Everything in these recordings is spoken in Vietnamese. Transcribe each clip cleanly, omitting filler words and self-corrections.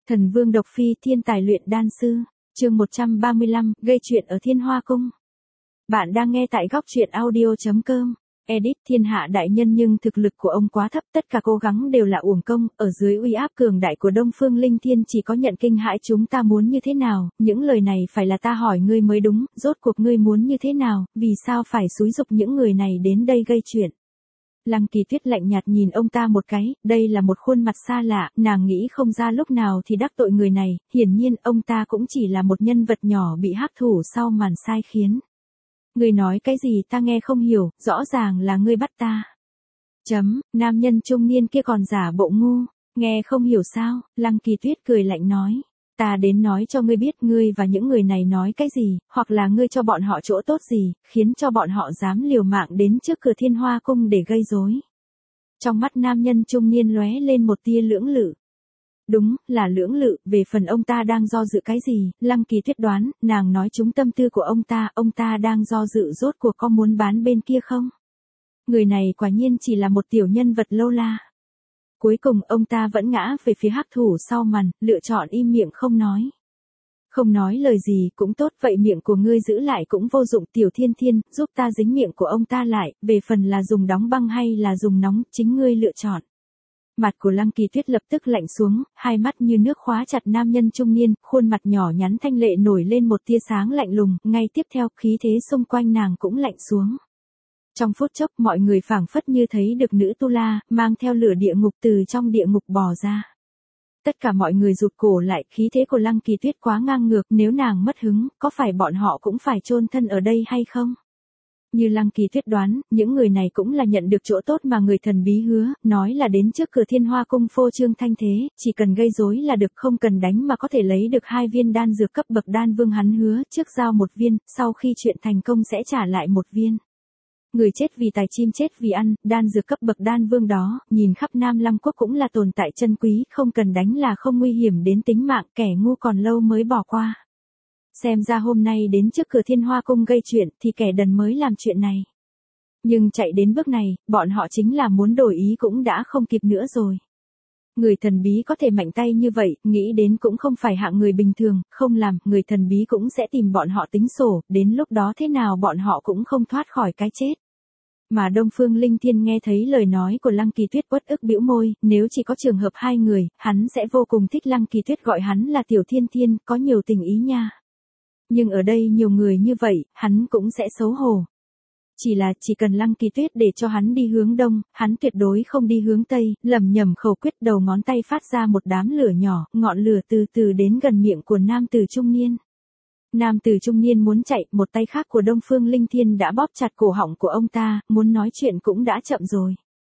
Thần Vương Độc Phi thiên tài luyện đan sư, chương 135, gây chuyện ở Thiên Hoa Cung. Bạn đang nghe tại góc truyện audio.com. Edit thiên hạ đại nhân nhưng thực lực của ông quá thấp, tất cả cố gắng đều là uổng công, ở dưới uy áp cường đại của Đông Phương Linh Thiên chỉ có nhận kinh hãi. Chúng ta muốn như thế nào, những lời này phải là ta hỏi ngươi mới đúng, rốt cuộc ngươi muốn như thế nào, vì sao phải xúi giục những người này đến đây gây chuyện. Lăng Kỳ Tuyết lạnh nhạt nhìn ông ta một cái, đây là một khuôn mặt xa lạ, nàng nghĩ không ra lúc nào thì đắc tội người này, hiển nhiên ông ta cũng chỉ là một nhân vật nhỏ bị hắc thủ sau màn sai khiến. Ngươi nói cái gì ta nghe không hiểu, rõ ràng là ngươi bắt ta. Nam nhân trung niên kia còn giả bộ ngu, nghe không hiểu sao, Lăng Kỳ Tuyết cười lạnh nói. Ta đến nói cho ngươi biết ngươi và những người này nói cái gì, hoặc là ngươi cho bọn họ chỗ tốt gì, khiến cho bọn họ dám liều mạng đến trước cửa Thiên Hoa Cung để gây rối. Trong mắt nam nhân trung niên lóe lên một tia lưỡng lự. Đúng, là lưỡng lự, về phần ông ta đang do dự cái gì, Lăng Kỳ Tuyết đoán, nàng nói trúng tâm tư của ông ta đang do dự rốt cuộc có muốn bán bên kia không? Người này quả nhiên chỉ là một tiểu nhân vật lâu la. Cuối cùng ông ta vẫn ngã về phía hắc thủ sau màn, lựa chọn im miệng không nói. Không nói lời gì cũng tốt, vậy miệng của ngươi giữ lại cũng vô dụng. Tiểu Thiên Thiên, giúp ta dính miệng của ông ta lại, về phần là dùng đóng băng hay là dùng nóng, chính ngươi lựa chọn. Mặt của Lăng Kỳ Tuyết lập tức lạnh xuống, hai mắt như nước khóa chặt nam nhân trung niên, khuôn mặt nhỏ nhắn thanh lệ nổi lên một tia sáng lạnh lùng, ngay tiếp theo khí thế xung quanh nàng cũng lạnh xuống. Trong phút chốc mọi người phảng phất như thấy được nữ tu la, mang theo lửa địa ngục từ trong địa ngục bò ra. Tất cả mọi người rụt cổ lại, khí thế của Lăng Kỳ Tuyết quá ngang ngược, nếu nàng mất hứng, có phải bọn họ cũng phải chôn thân ở đây hay không? Như Lăng Kỳ Tuyết đoán, những người này cũng là nhận được chỗ tốt mà người thần bí hứa, nói là đến trước cửa Thiên Hoa Cung phô trương thanh thế, chỉ cần gây rối là được, không cần đánh mà có thể lấy được 2 viên đan dược cấp bậc đan vương. Hắn hứa, trước giao 1 viên, sau khi chuyện thành công sẽ trả lại 1 viên. Người chết vì tài, chim chết vì ăn, đan dược cấp bậc đan vương đó, nhìn khắp Nam Lăng Quốc cũng là tồn tại chân quý, không cần đánh là không nguy hiểm đến tính mạng, kẻ ngu còn lâu mới bỏ qua. Xem ra hôm nay đến trước cửa Thiên Hoa Cung gây chuyện thì kẻ đần mới làm chuyện này. Nhưng chạy đến bước này, bọn họ chính là muốn đổi ý cũng đã không kịp nữa rồi. Người thần bí có thể mạnh tay như vậy, nghĩ đến cũng không phải hạng người bình thường, không làm, người thần bí cũng sẽ tìm bọn họ tính sổ, đến lúc đó thế nào bọn họ cũng không thoát khỏi cái chết. Mà Đông Phương Linh Thiên nghe thấy lời nói của Lăng Kỳ Tuyết uất ức bĩu môi, nếu chỉ có trường hợp 2 người, hắn sẽ vô cùng thích Lăng Kỳ Tuyết gọi hắn là Tiểu Thiên Thiên, có nhiều tình ý nha. Nhưng ở đây nhiều người như vậy, hắn cũng sẽ xấu hổ. Chỉ cần Lăng Kỳ Tuyết để cho hắn đi hướng đông, hắn tuyệt đối không đi hướng tây, lẩm nhẩm khẩu quyết, đầu ngón tay phát ra một đám lửa nhỏ, ngọn lửa từ từ đến gần miệng của nam tử trung niên. Nam tử trung niên muốn chạy, một tay khác của Đông Phương Linh Thiên đã bóp chặt cổ họng của ông ta, muốn nói chuyện cũng đã chậm rồi.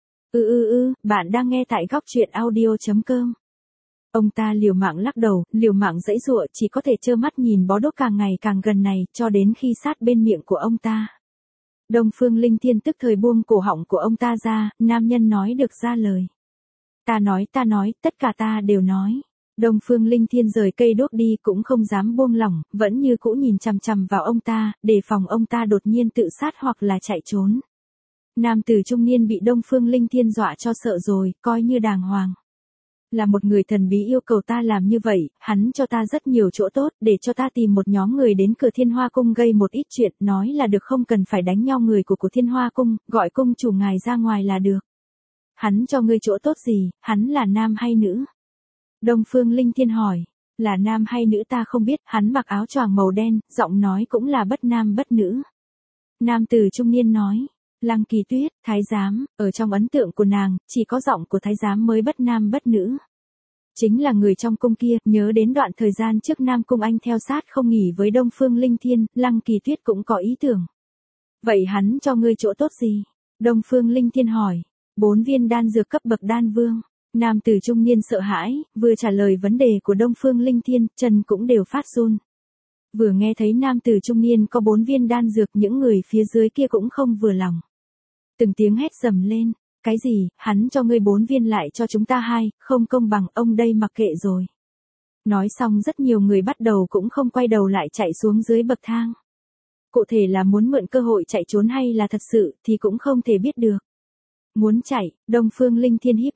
Bạn đang nghe tại góc truyện audio.com. Ông ta liều mạng lắc đầu, liều mạng giãy giụa, chỉ có thể trơ mắt nhìn bó đuốc càng ngày càng gần này, cho đến khi sát bên miệng của ông ta. Đông Phương Linh Thiên tức thời buông cổ họng của ông ta ra, nam nhân nói được ra lời. Ta nói, tất cả ta đều nói. Đông Phương Linh Thiên rời cây đuốc đi cũng không dám buông lỏng, vẫn như cũ nhìn chằm chằm vào ông ta, đề phòng ông ta đột nhiên tự sát hoặc là chạy trốn. Nam tử trung niên bị Đông Phương Linh Thiên dọa cho sợ rồi, coi như đàng hoàng. Là một người thần bí yêu cầu ta làm như vậy, hắn cho ta rất nhiều chỗ tốt, để cho ta tìm một nhóm người đến cửa Thiên Hoa Cung gây một ít chuyện, nói là được không cần phải đánh nhau, người của Thiên Hoa Cung, gọi cung chủ ngài ra ngoài là được. Hắn cho ngươi chỗ tốt gì, hắn là nam hay nữ? Đông Phương Linh Thiên hỏi, là nam hay nữ ta không biết, hắn mặc áo choàng màu đen, giọng nói cũng là bất nam bất nữ. Nam tử trung niên nói. Lăng Kỳ Tuyết, thái giám, ở trong ấn tượng của nàng, chỉ có giọng của thái giám mới bất nam bất nữ. Chính là người trong cung kia, nhớ đến đoạn thời gian trước Nam Cung Anh theo sát không nghỉ với Đông Phương Linh Thiên, Lăng Kỳ Tuyết cũng có ý tưởng. Vậy hắn cho ngươi chỗ tốt gì? Đông Phương Linh Thiên hỏi. 4 viên đan dược cấp bậc đan vương. Nam tử trung niên sợ hãi, vừa trả lời vấn đề của Đông Phương Linh Thiên, chân cũng đều phát run. Vừa nghe thấy nam tử trung niên có 4 viên đan dược, những người phía dưới kia cũng không vừa lòng. Từng tiếng hét dầm lên, cái gì, hắn cho ngươi 4 viên lại cho chúng ta 2, không công bằng, ông đây mặc kệ rồi. Nói xong rất nhiều người bắt đầu cũng không quay đầu lại chạy xuống dưới bậc thang. Cụ thể là muốn mượn cơ hội chạy trốn hay là thật sự thì cũng không thể biết được. Muốn chạy, Đông Phương Linh Thiên híp mắt,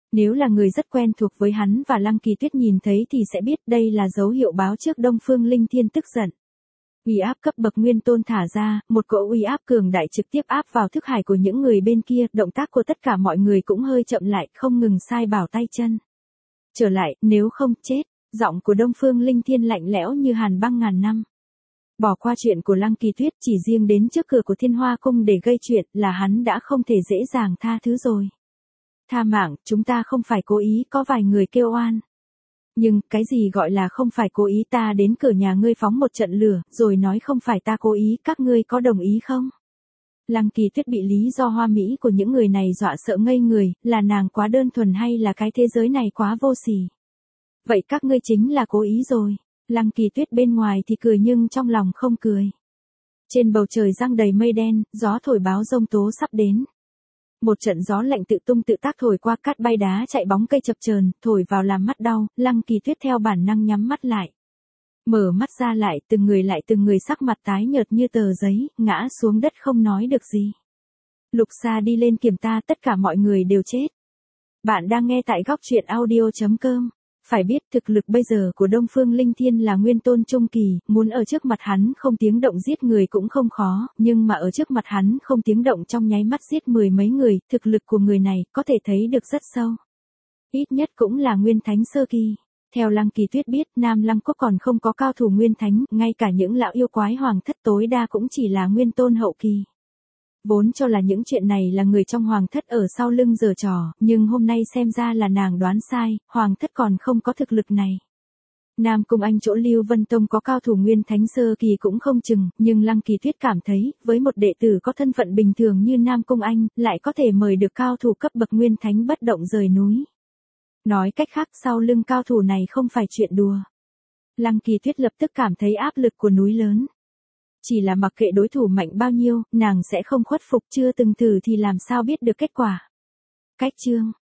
Nếu là người rất quen thuộc với hắn và Lăng Kỳ Tuyết nhìn thấy thì sẽ biết đây là dấu hiệu báo trước Đông Phương Linh Thiên tức giận. Uy áp cấp bậc nguyên tôn thả ra, một cỗ uy áp cường đại trực tiếp áp vào thức hải của những người bên kia, động tác của tất cả mọi người cũng hơi chậm lại, không ngừng sai bảo tay chân. Trở lại, nếu không chết, giọng của Đông Phương Linh Thiên lạnh lẽo như hàn băng ngàn năm. Bỏ qua chuyện của Lăng Kỳ Tuyết, chỉ riêng đến trước cửa của Thiên Hoa Cung để gây chuyện là hắn đã không thể dễ dàng tha thứ rồi. Tha mạng, chúng ta không phải cố ý, có vài người kêu oan. Nhưng, cái gì gọi là không phải cố ý, ta đến cửa nhà ngươi phóng một trận lửa, rồi nói không phải ta cố ý, các ngươi có đồng ý không? Lăng Kỳ Tuyết bị lý do hoa mỹ của những người này dọa sợ ngây người, là nàng quá đơn thuần hay là cái thế giới này quá vô sỉ? Vậy các ngươi chính là cố ý rồi. Lăng Kỳ Tuyết bên ngoài thì cười nhưng trong lòng không cười. Trên bầu trời giăng đầy mây đen, gió thổi báo giông tố sắp đến. Một trận gió lạnh tự tung tự tác thổi qua, cát bay đá chạy, bóng cây chập chờn, thổi vào làm mắt đau. Lăng Kỳ Tuyết theo bản năng nhắm mắt lại. Mở mắt ra lại, từng người sắc mặt tái nhợt như tờ giấy, ngã xuống đất không nói được gì. Lục Sa đi lên kiểm ta, tất cả mọi người đều chết. Bạn đang nghe tại góc truyện audio.com. Phải biết thực lực bây giờ của Đông Phương Linh Thiên là nguyên tôn trung kỳ, muốn ở trước mặt hắn không tiếng động giết người cũng không khó, nhưng mà ở trước mặt hắn không tiếng động trong nháy mắt giết mười mấy người, thực lực của người này có thể thấy được rất sâu. Ít nhất cũng là nguyên thánh sơ kỳ. Theo Lăng Kỳ Tuyết biết, Nam Lăng Quốc còn không có cao thủ nguyên thánh, ngay cả những lão yêu quái hoàng thất tối đa cũng chỉ là nguyên tôn hậu kỳ. Vốn cho là những chuyện này là người trong hoàng thất ở sau lưng giở trò, nhưng hôm nay xem ra là nàng đoán sai, hoàng thất còn không có thực lực này. Nam Cung Anh chỗ Lưu Vân Tông có cao thủ nguyên thánh sơ kỳ cũng không chừng, nhưng Lăng Kỳ Tuyết cảm thấy, với một đệ tử có thân phận bình thường như Nam Cung Anh, lại có thể mời được cao thủ cấp bậc nguyên thánh bất động rời núi. Nói cách khác, sau lưng cao thủ này không phải chuyện đùa. Lăng Kỳ Tuyết lập tức cảm thấy áp lực của núi lớn. Chỉ là mặc kệ đối thủ mạnh bao nhiêu, nàng sẽ không khuất phục, chưa từng thử thì làm sao biết được kết quả. Cách chương